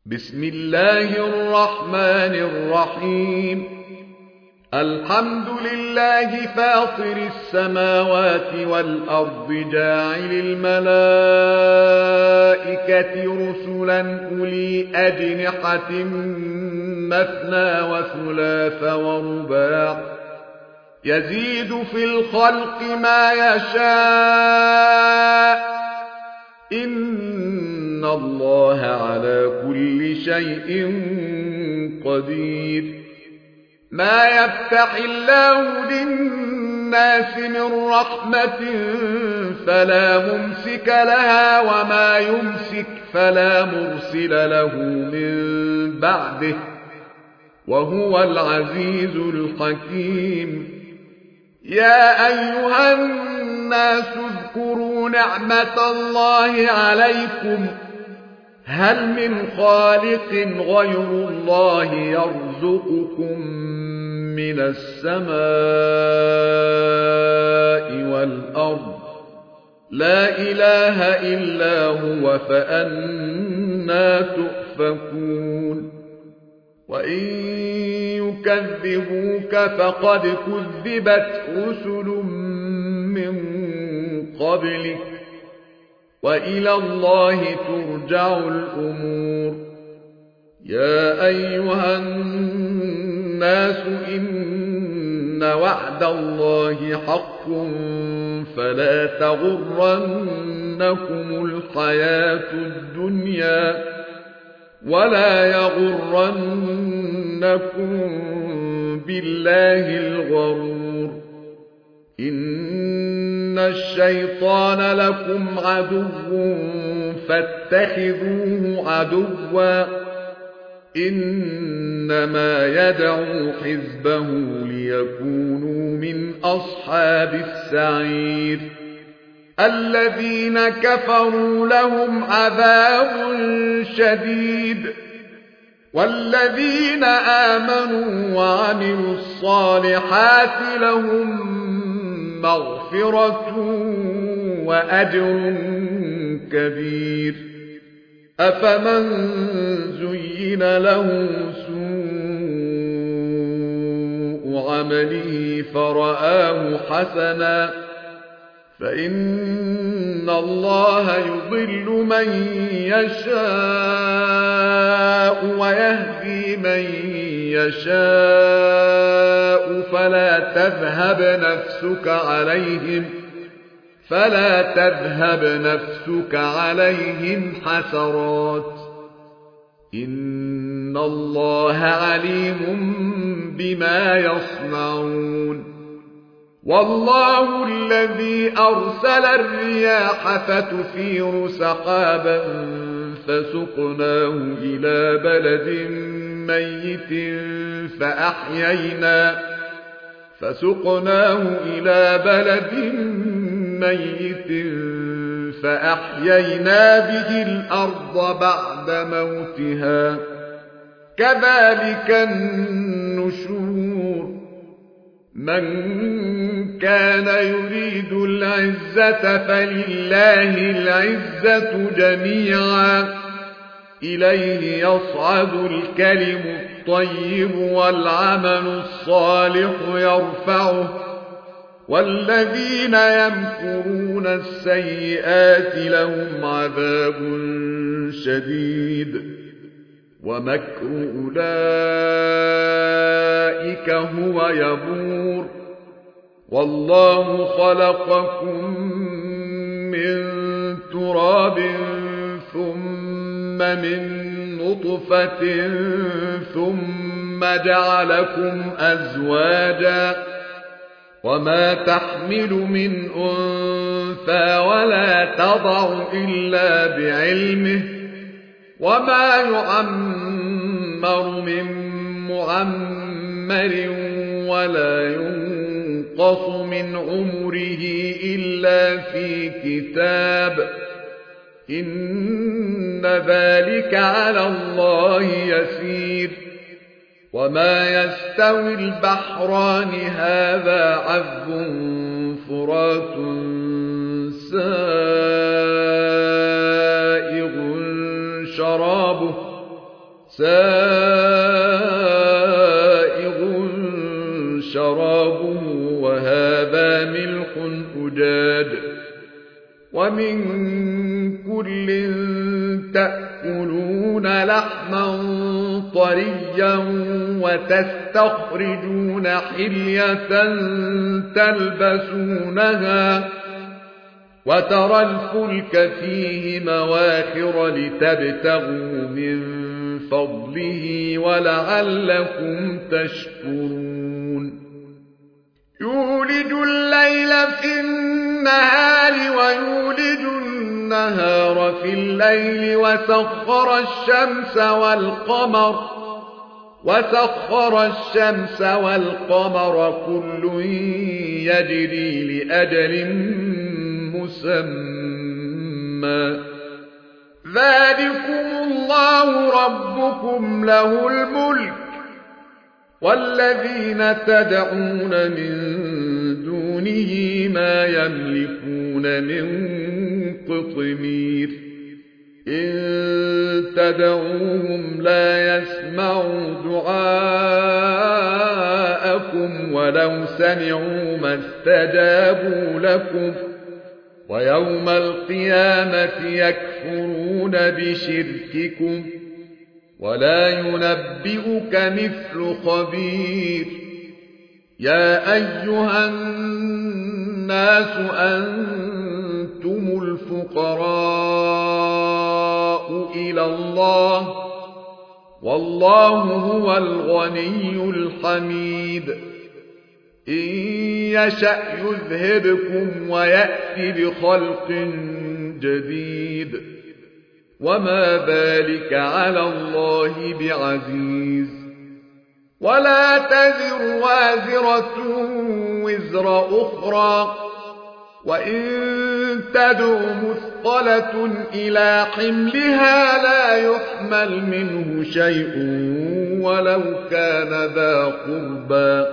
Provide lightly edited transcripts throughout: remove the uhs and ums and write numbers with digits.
بسم الله الرحمن الرحيم. الحمد لله فاطر السماوات والأرض جاعل الملائكة رسلا أولي أجنحة مثنى وثلاث ورباع يزيد في الخلق ما يشاء إن الله على كل شيء قدير. ما يفتح الله للناس من رحمة فلا ممسك لها وما يمسك فلا مرسل له من بعده وهو العزيز الحكيم. يا أيها الناس اذكروا نعمة الله عليكم هل من خالق غير الله يرزقكم من السماء والأرض لا إله إلا هو فأنى تؤفكون. وإن يكذبوك فقد كذبت رسل من قبلك وإلى الله ترجع الأمور. يا أيها الناس إن وعد الله حق فلا تغرنكم الحياة الدنيا ولا يغرنكم بالله الغرور. إن الشيطان لكم عدو فاتخذوه عدوا إنما يدعو حزبه ليكونوا من أصحاب السعير. الذين كفروا لهم عذاب شديد والذين آمنوا وعملوا الصالحات لهم مغفرة وأجر كبير. أفمن زين له سوء عمله فرآه حسنا فإن الله يضل من يشاء ويهدي من يشاء فلا تذهب نفسك عليهم حسرات إن الله عليم بما يصنعون. والله الذي أرسل الرياح فتثير سحابا فسقناه إلى بلد ميت فأحيينا به الأرض بعد موتها كذلك النشور. من كان يريد العزة فلله العزة جميعا إليه يصعد الكلم الطيب والعمل الصالح يرفعه والذين يمكرون السيئات لهم عذاب شديد ومكر أولئك هو يبور. والله خلقكم من تراب ثم من نطفة ثم جعلكم أزواجا وما تحمل من أنثى ولا تضع إلا بعلمه وما يعمر من معمر ولا ينقص من عمره إلا في كتاب إن ذلك على الله يسير. وما يستوي البحران هذا عذب فرات سائغ شرابه سائغ شرابه وهذا ملح أجاج ومن كل تأكلون لحما طريا وتستخرجون حلية تلبسونها وترى الفلك فيه مواخر لتبتغوا من فضله ولعلكم تشكرون يولج الليل في النهار ويولج النهار في الليل وسخر الشمس والقمر كل يجري لأجل مسمى ذلكم الله ربكم له الملك والذين تدعون من دونه ما يملكون من قطمير إن تدعوهم لا يسمعوا دعاءكم ولو سمعوا ما استجابوا لكم ويوم القيامة يكفرون بشرككم ولا ينبئك مثل خبير يا أيها الناس أنتم الفقراء إلى الله والله هو الغني الحميد إن يشأ يذهبكم ويأتي بخلق جديد وما ذلك على الله بعزيز ولا تزر وازرة وزر أخرى وإن تدع مثقلة إلى حملها لا يحمل منه شيء ولو كان ذا قربى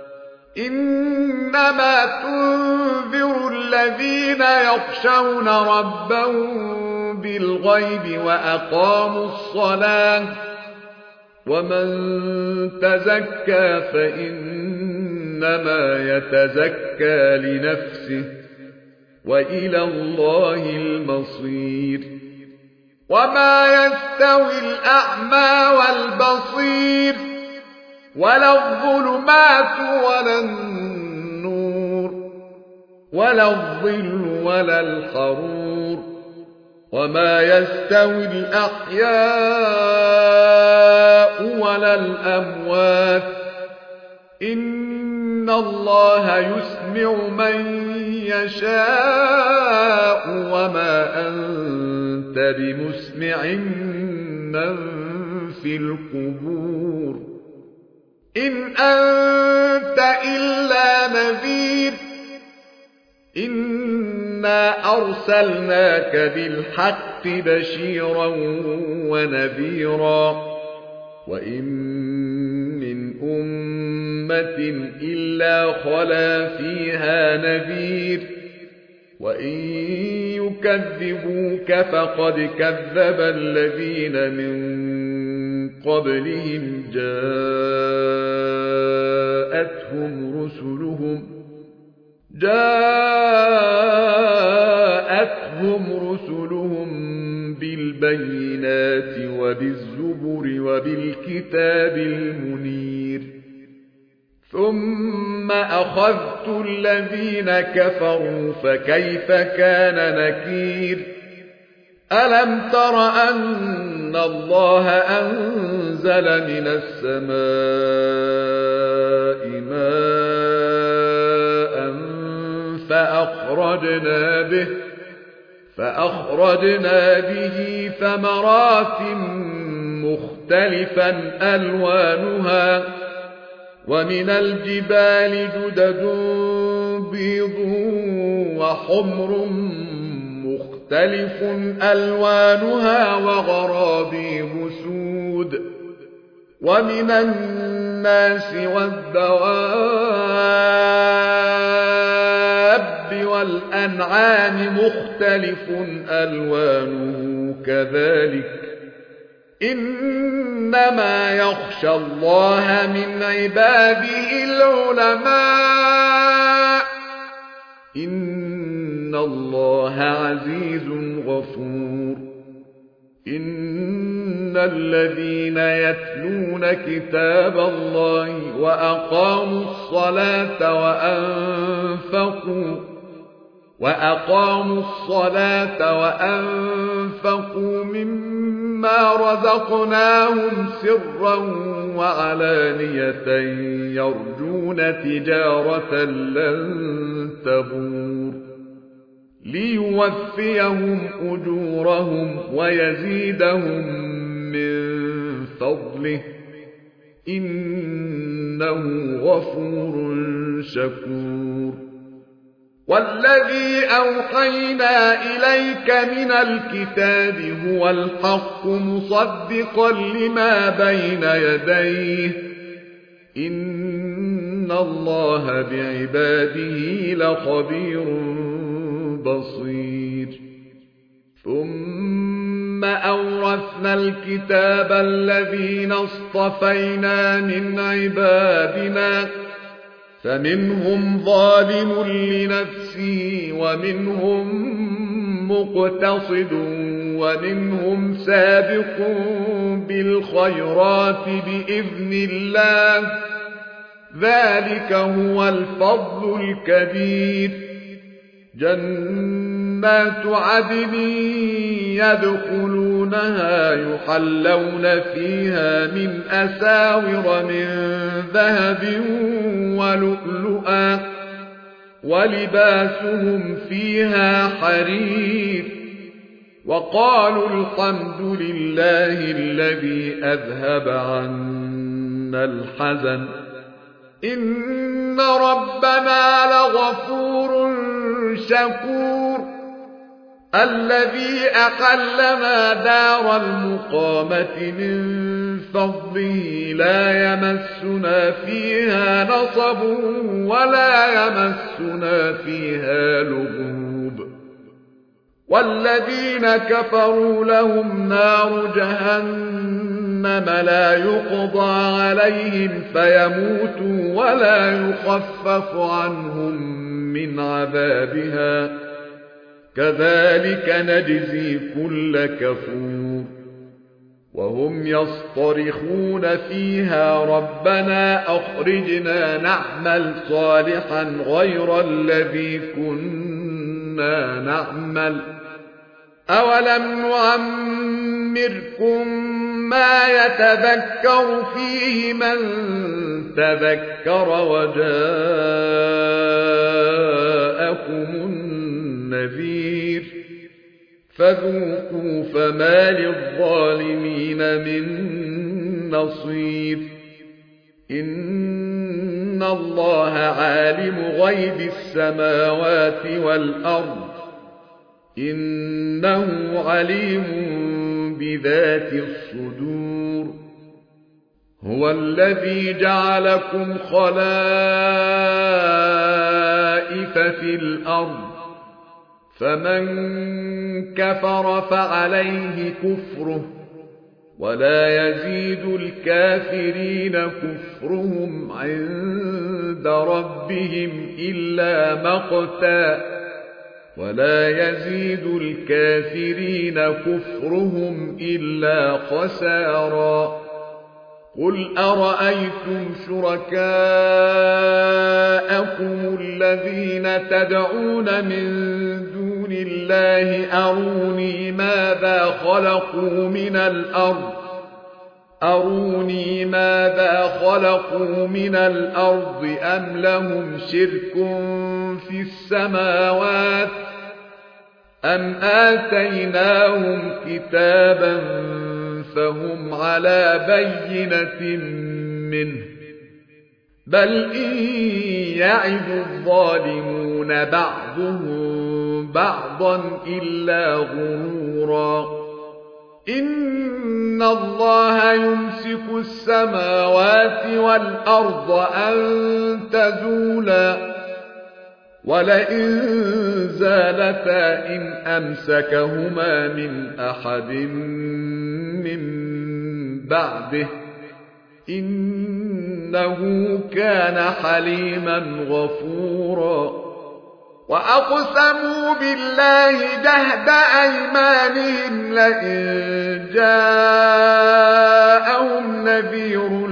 إنما تنذر الذين يخشون ربهم بالغيب وأقاموا الصلاة ومن تزكى فإنما يتزكى لنفسه وإلى الله المصير وما يستوي الأعمى والبصير ولا الظلمات ولا النور ولا الظل ولا الحرور وما يستوي الأحياء ولا الأموات إن الله يسمع من يشاء وما أنت بمسمع من في القبور إن أنت إلا نذير إنا أرسلناك بالحق بشيرا ونذيرا وإن من أمة إلا خلا فيها نذير وإن يكذبوك فقد كذب الذين من قبلهم جاءتهم رسلهم بالبينات وبالزبر وبالكتاب المنير ثم أخذت الذين كفروا فكيف كان نكير ألم تر أن الله أنزل من السماء ماء فأخرجنا به ثمرات مختلفا ألوانها ومن الجبال جدد بيض وحمر مختلف ألوانها وغرابيب سود ومن الناس والدواب والأنعام مختلف ألوانه كذلك إنما يخشى الله من عباده العلماء إن الله عزيز غفور إن الذين يتلون كتاب الله وأقاموا الصلاة وأنفقوا مما رزقناهم سرا وعلانية يرجون تجارة لن تبور ليوفيهم أجورهم ويزيدهم من فضله إنه غفور شكور والذي أوحينا إليك من الكتاب هو الحق مصدقا لما بين يديه إن الله بعباده لخبير بصير ثم أورثنا الكتاب الذين اصطفينا من عبادنا فمنهم ظالم لنفسه ومنهم مقتصد ومنهم سابق بالخيرات بإذن الله ذلك هو الفضل الكبير جنات عدن يدخلونها يحلون فيها من أساور من ذهب ولؤلؤا ولباسهم فيها حرير وقالوا الحمد لله الذي أذهب عنا الحزن إن ربنا لغفور شكور الذي أحلنا دار المقامة من فضله لا يمسنا فيها نصب ولا يمسنا فيها لغوب والذين كفروا لهم نار جهنم لا يقضى عليهم فيموتوا ولا يخفف عنهم من عذابها كذلك نجزي كل كفور وهم يصطرخون فيها ربنا أخرجنا نعمل صالحا غير الذي كنا نعمل أولم نعمركم ما يتذكر فيه من تذكر وجاءكم النذير فذوقوا فما للظالمين من نصير إن الله عالم غيب السماوات والأرض إنه عليم بذات الصدور هو الذي جعلكم خلائف في الأرض فمن كفر فعليه كفره ولا يزيد الكافرين كفرهم عند ربهم إلا مقتا ولا يزيد الكافرين كفرهم إلا خسارا قل أرأيتم شركاءكم الذين تدعون من دون الله أروني ماذا خلقوا من الأرض أم لهم شرك في السماوات أم آتيناهم كتابا فهم على بينة منه بل إن يعد الظالمون بعضهم بعضا إلا غرورا إن الله يمسك السماوات والأرض أن تزولا ولئن زالتا إن أمسكهما من أحد من بعده إنه كان حليما غفورا وأقسموا بالله جهد أيمانهم لئن جاءهم نذير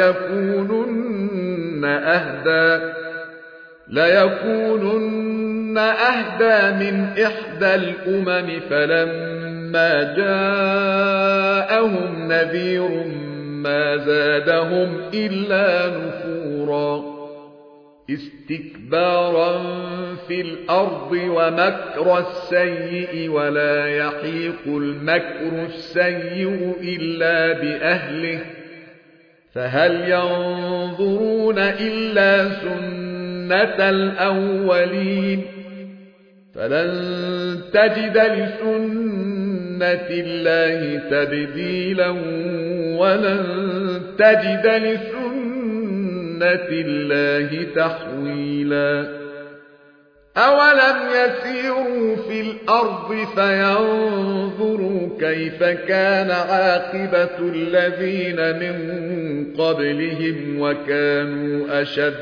ليكونن أهدى من إحدى الأمم فلما جاءهم نذير ما زادهم إلا نفورا استكبارا في الأرض ومكر السيء ولا يحيق المكر السيء إلا بأهله فهل ينظرون إلا سنة الأولين فلن تجد لسنة الله تبديلا ولن تجد لسنة الله تحويلا أولم يسيروا في الأرض فينظروا كيف كان عاقبة الذين من قبلهم وكانوا أشد